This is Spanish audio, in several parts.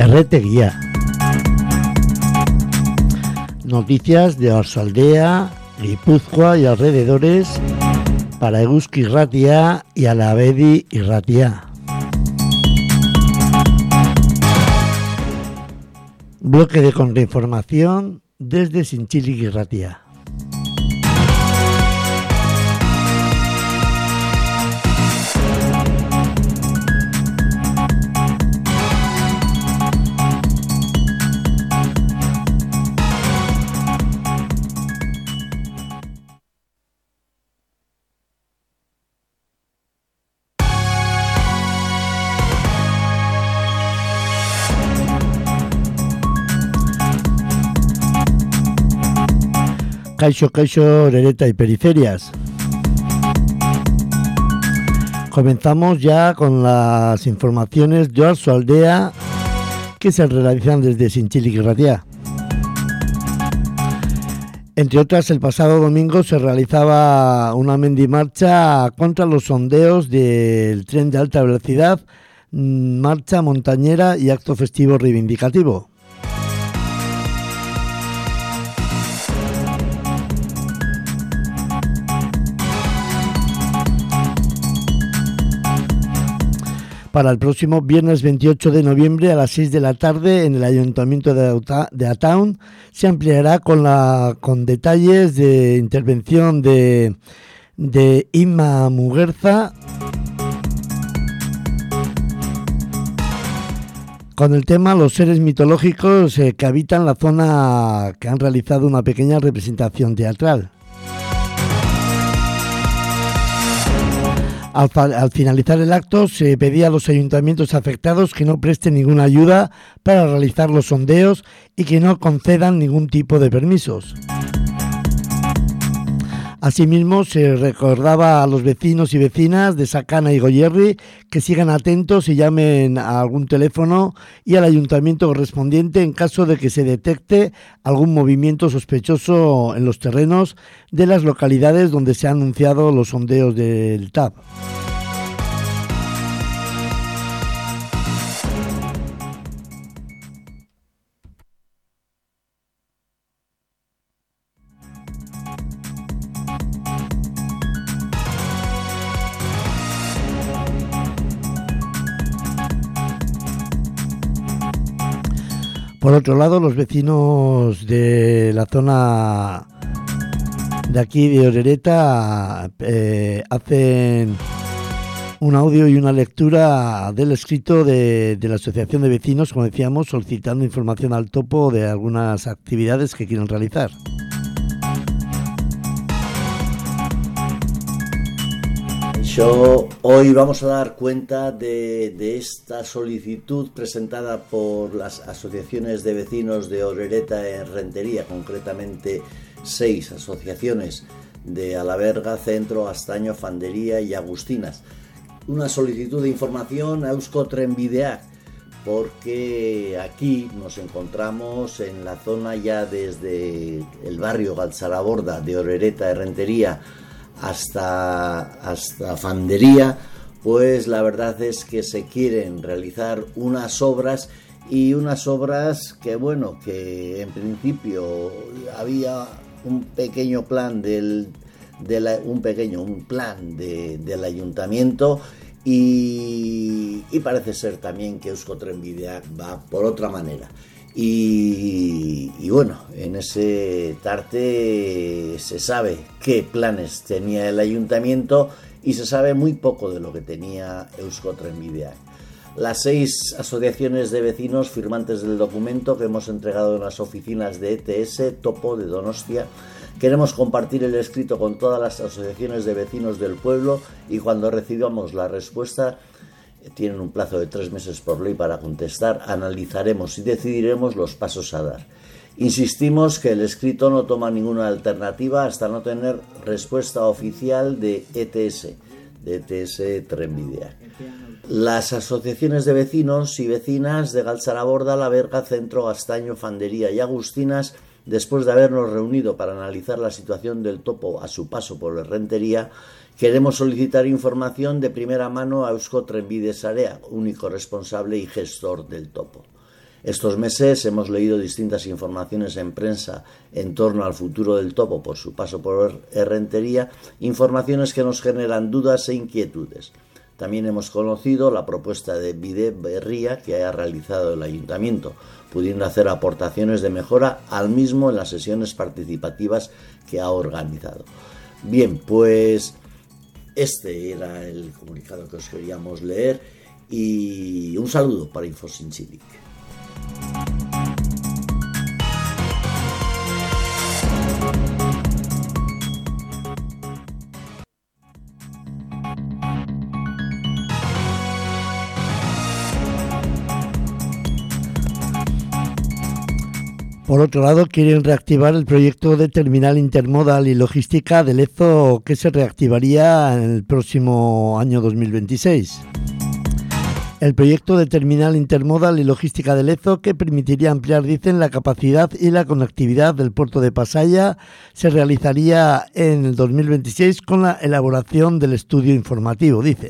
Erretegia. Noticias de Oarsoaldea, Guipúzcoa y alrededores para Eguzki Irratia y Alabedi Irratia. Bloque de contrainformación desde Zintzilik Irratia. Kaixo, Orereta y periferias. Comenzamos ya con las informaciones de Oarsoaldea que se realizan desde Zintzilik Irratia. Entre otras, el pasado domingo se realizaba una mendimarcha contra los sondeos del tren de alta velocidad, marcha montañera y acto festivo reivindicativo. Para el próximo viernes 28 de noviembre a las 6 de la tarde en el Ayuntamiento de Ataun se ampliará con detalles de intervención de Inma Muguerza con el tema Los seres mitológicos que habitan la zona, que han realizado una pequeña representación teatral. Al finalizar el acto se pedía a los ayuntamientos afectados que no presten ninguna ayuda para realizar los sondeos y que no concedan ningún tipo de permisos. Asimismo, se recordaba a los vecinos y vecinas de Sakana y Goierri que sigan atentos y llamen a algún teléfono y al ayuntamiento correspondiente en caso de que se detecte algún movimiento sospechoso en los terrenos de las localidades donde se han anunciado los sondeos del TAB. Por otro lado, los vecinos de la zona de aquí de Orereta hacen un audio y una lectura del escrito de la Asociación de Vecinos, como decíamos, solicitando información al topo de algunas actividades que quieren realizar. Hoy vamos a dar cuenta de esta solicitud presentada por las asociaciones de vecinos de Orereta en Rentería, concretamente 6 asociaciones de Alaberga, Centro, Astaño, Fandería y Agustinas. Una solicitud de información a Eusko Trenbideak, porque aquí nos encontramos en la zona ya desde el barrio Galtzaraborda de Orereta de Rentería hasta Fandería, pues la verdad es que se quieren realizar unas obras que bueno, que en principio había un pequeño plan del ayuntamiento y parece ser también que Eusko Trenbideak va por otra manera. Y bueno, en ese tarte se sabe qué planes tenía el ayuntamiento y se sabe muy poco de lo que tenía Eusko Trenbideak. Las 6 asociaciones de vecinos firmantes del documento que hemos entregado en las oficinas de ETS Topo de Donostia, queremos compartir el escrito con todas las asociaciones de vecinos del pueblo y cuando recibamos la respuesta, tienen un plazo de 3 meses por ley para contestar, analizaremos y decidiremos los pasos a dar. Insistimos que el escrito no toma ninguna alternativa hasta no tener respuesta oficial de ETS Trenbideak. Las asociaciones de vecinos y vecinas de Galtzaraborda, Alaberga, Centro, Astaño, Fandería y Agustinas, después de habernos reunido para analizar la situación del topo a su paso por la Rentería, queremos solicitar información de primera mano a Eusko Trenbide Sarea, único responsable y gestor del topo. Estos meses hemos leído distintas informaciones en prensa en torno al futuro del topo por su paso por Errentería, informaciones que nos generan dudas e inquietudes. También hemos conocido la propuesta de Bide Berria que ha realizado el Ayuntamiento, pudiendo hacer aportaciones de mejora al mismo en las sesiones participativas que ha organizado. Bien, pues este era el comunicado que os queríamos leer y un saludo para Infosyn Civic. Por otro lado, quieren reactivar el proyecto de terminal intermodal y logística de Lezo, que se reactivaría en el próximo año 2026. El proyecto de terminal intermodal y logística de Lezo, que permitiría ampliar, dicen, la capacidad y la conectividad del puerto de Pasaia, se realizaría en el 2026 con la elaboración del estudio informativo, dicen.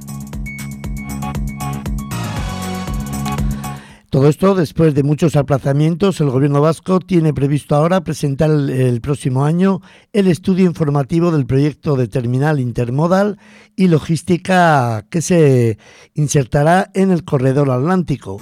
Todo esto, después de muchos aplazamientos, el gobierno vasco tiene previsto ahora presentar el próximo año el estudio informativo del proyecto de terminal intermodal y logística que se insertará en el corredor atlántico.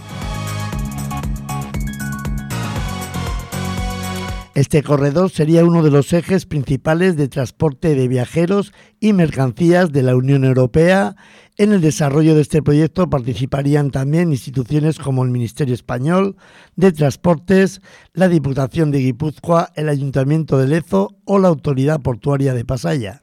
Este corredor sería uno de los ejes principales de transporte de viajeros y mercancías de la Unión Europea. En el desarrollo de este proyecto participarían también instituciones como el Ministerio Español de Transportes, la Diputación de Guipúzcoa, el Ayuntamiento de Lezo o la Autoridad Portuaria de Pasaia.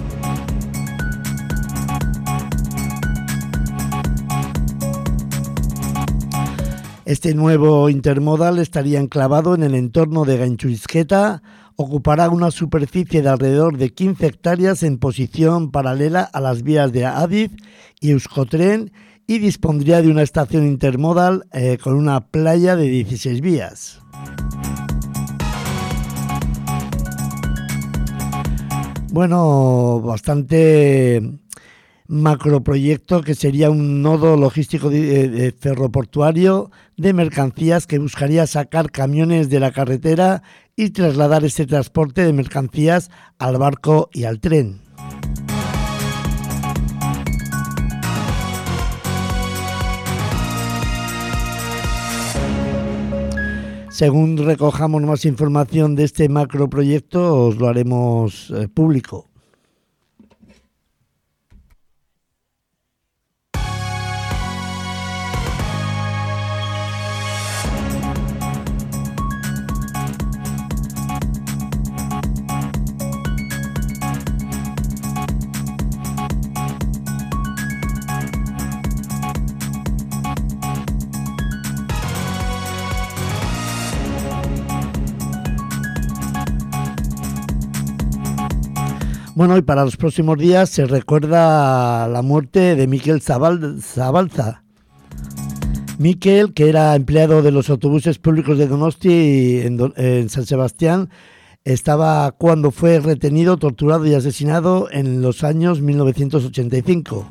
Este nuevo intermodal estaría enclavado en el entorno de Gaintxurizketa, ocupará una superficie de alrededor de 15 hectáreas en posición paralela a las vías de Adif y Euskotren y dispondría de una estación intermodal con una playa de 16 vías. Bueno, bastante macroproyecto que sería un nodo logístico ferroportuario de mercancías que buscaría sacar camiones de la carretera y trasladar este transporte de mercancías al barco y al tren. Según recojamos más información de este macroproyecto, os lo haremos público. Bueno, y para los próximos días se recuerda la muerte de Miquel Zabalza. Miquel, que era empleado de los autobuses públicos de Donosti en San Sebastián, estaba cuando fue retenido, torturado y asesinado en los años 1985.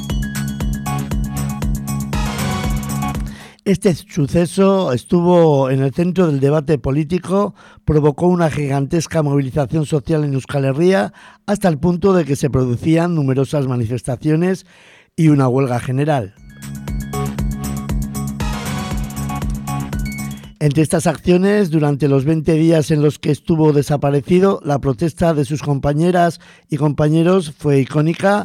Este suceso estuvo en el centro del debate político, provocó una gigantesca movilización social en Euskal Herria, hasta el punto de que se producían numerosas manifestaciones y una huelga general. Entre estas acciones, durante los 20 días en los que estuvo desaparecido, la protesta de sus compañeras y compañeros fue icónica.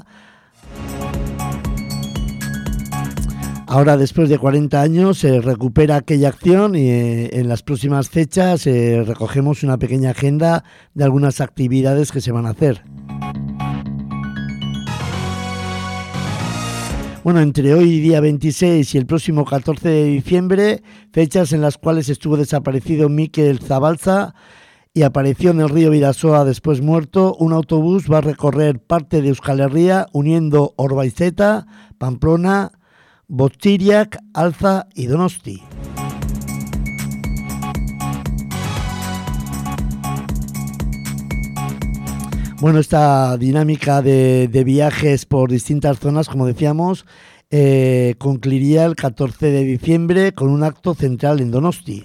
Ahora, después de 40 años, se recupera aquella acción y en las próximas fechas recogemos una pequeña agenda de algunas actividades que se van a hacer. Bueno, entre hoy, día 26, y el próximo 14 de diciembre, fechas en las cuales estuvo desaparecido Miquel Zabalza y apareció en el río Bidasoa después muerto, un autobús va a recorrer parte de Euskal Herria uniendo Orbaizeta, Pamplona, Botxiriak, Alza y Donosti. Bueno, esta dinámica de viajes por distintas zonas, como decíamos, concluiría el 14 de diciembre con un acto central en Donosti.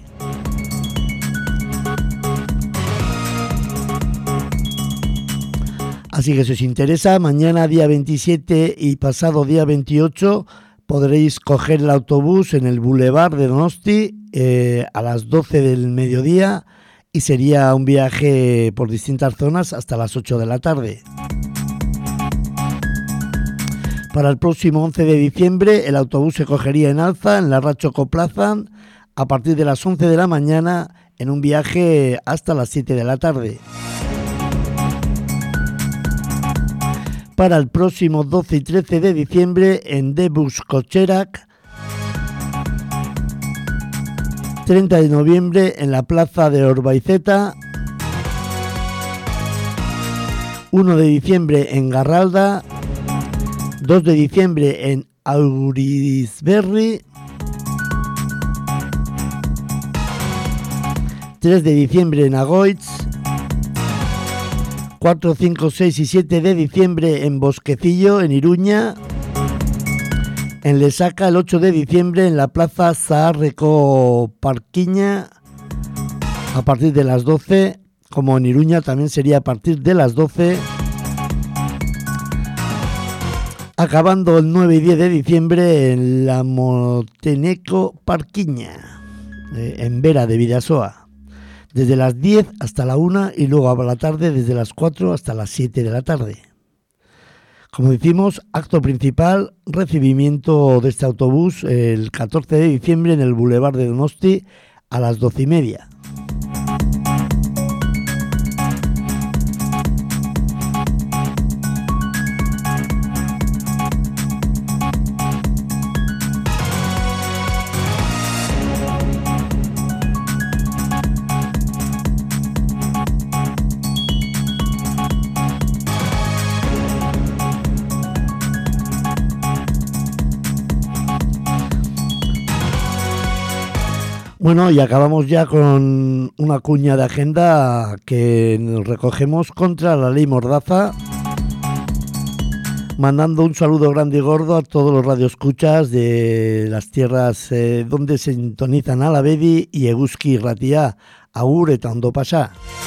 Así que si os interesa, mañana día 27 y pasado día 28 podréis coger el autobús en el Boulevard de Donosti a las 12 del mediodía y sería un viaje por distintas zonas hasta las 8 de la tarde. Para el próximo 11 de diciembre el autobús se cogería en Alza, en la Ratxoko Plaza, a partir de las 11 de la mañana en un viaje hasta las 7 de la tarde. Para el próximo 12 y 13 de diciembre en Debus Kotxerak, 30 de noviembre en la plaza de Orbaizeta, 1 de diciembre en Garralda, 2 de diciembre en Aurisberri, 3 de diciembre en Agoitz, 4, 5, 6 y 7 de diciembre en Bosquecillo, en Iruña, en Lesaca el 8 de diciembre en la plaza Zaharreko Parkiña a partir de las 12, como en Iruña también sería a partir de las 12, acabando el 9 y 10 de diciembre en la Moteneco Parkiña, en Vera de Bidasoa, desde las 10 hasta la 1 y luego a la tarde desde las 4 hasta las 7 de la tarde. Como decimos, acto principal, recibimiento de este autobús el 14 de diciembre en el Boulevard de Donosti a las 12:30. Bueno, y acabamos ya con una cuña de agenda que nos recogemos contra la ley Mordaza, mandando un saludo grande y gordo a todos los radioescuchas de las tierras donde se sintonizan Alavedi y Eguzki Ratia, agur eta ondo pasa.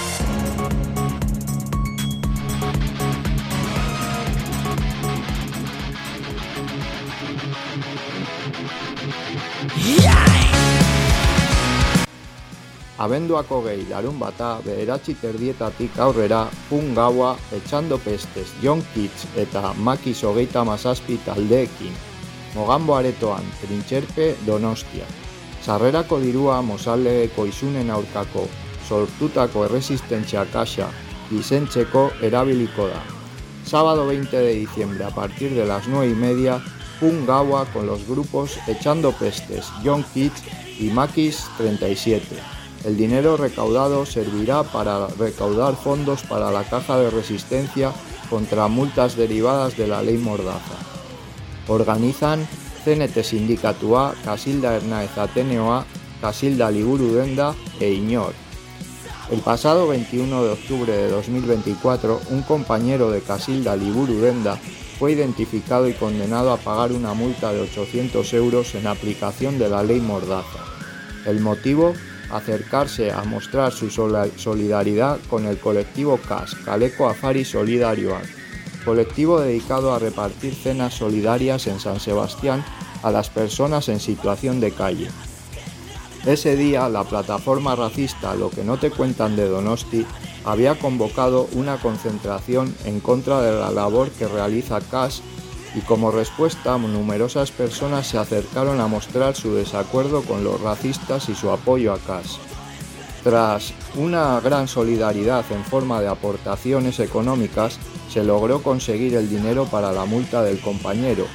Abenduako 20 larunbata 9:30 aurrera gaua Echando Pestes, John Kids eta Makis 37 taldeekin. Moganbo aretoan Trintxerpe Donostia. Sarrerako dirua Mozaldeko isunen aurkako sortutako erresistentzia kaxa lizentzeko erabiliko da. Sábado 20 de diciembre a partir de las 9:30 gaua con los grupos Echando Pestes, John Kids y Makis 37. El dinero recaudado servirá para recaudar fondos para la Caja de Resistencia contra multas derivadas de la Ley Mordaza. Organizan CNT Sindikatua, Kasilda Ernaez Ateneoa, Kasilda Liburu Denda e Iñor. El pasado 21 de octubre de 2024, un compañero de Kasilda Liburu Denda fue identificado y condenado a pagar una multa de 800 euros en aplicación de la Ley Mordaza. El motivo: acercarse a mostrar su solidaridad con el colectivo KAS, Kaleko Afari Solidarioak, colectivo dedicado a repartir cenas solidarias en San Sebastián a las personas en situación de calle. Ese día, la plataforma racista Lo que no te cuentan de Donosti había convocado una concentración en contra de la labor que realiza KAS y como respuesta numerosas personas se acercaron a mostrar su desacuerdo con los racistas y su apoyo a KAS. Tras una gran solidaridad en forma de aportaciones económicas, se logró conseguir el dinero para la multa del compañero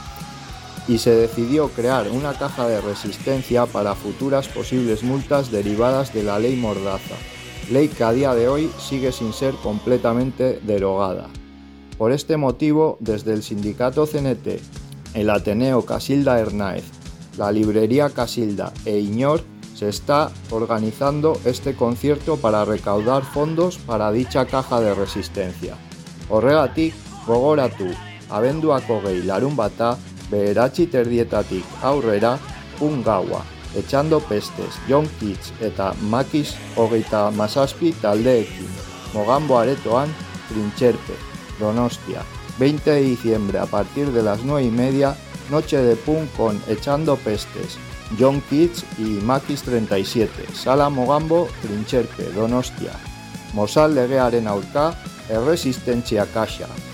y se decidió crear una caja de resistencia para futuras posibles multas derivadas de la Ley Mordaza, ley que a día de hoy sigue sin ser completamente derogada. Por este motivo, desde el sindicato CNT, el Ateneo Kasilda Ernaez, la librería Kasilda e Iñor, Se está organizando este concierto para recaudar fondos para dicha caja de resistencia. Horregatik, gogoratu, abenduak 20 larunbata, 9:30 aurrera, punk gaua, Echando Pestes, Young Kids eta Makis 37 taldeekin, Mogambo aretoan, Trintxerpe, Donostia, 20 de diciembre a partir de las 9:30, noche de punk con Echando Pestes, Young Kids y Makis 37, Sala Mogambo, Trintxerpe, Donostia. Mozal legearen aurka, erresistentzia kaxa.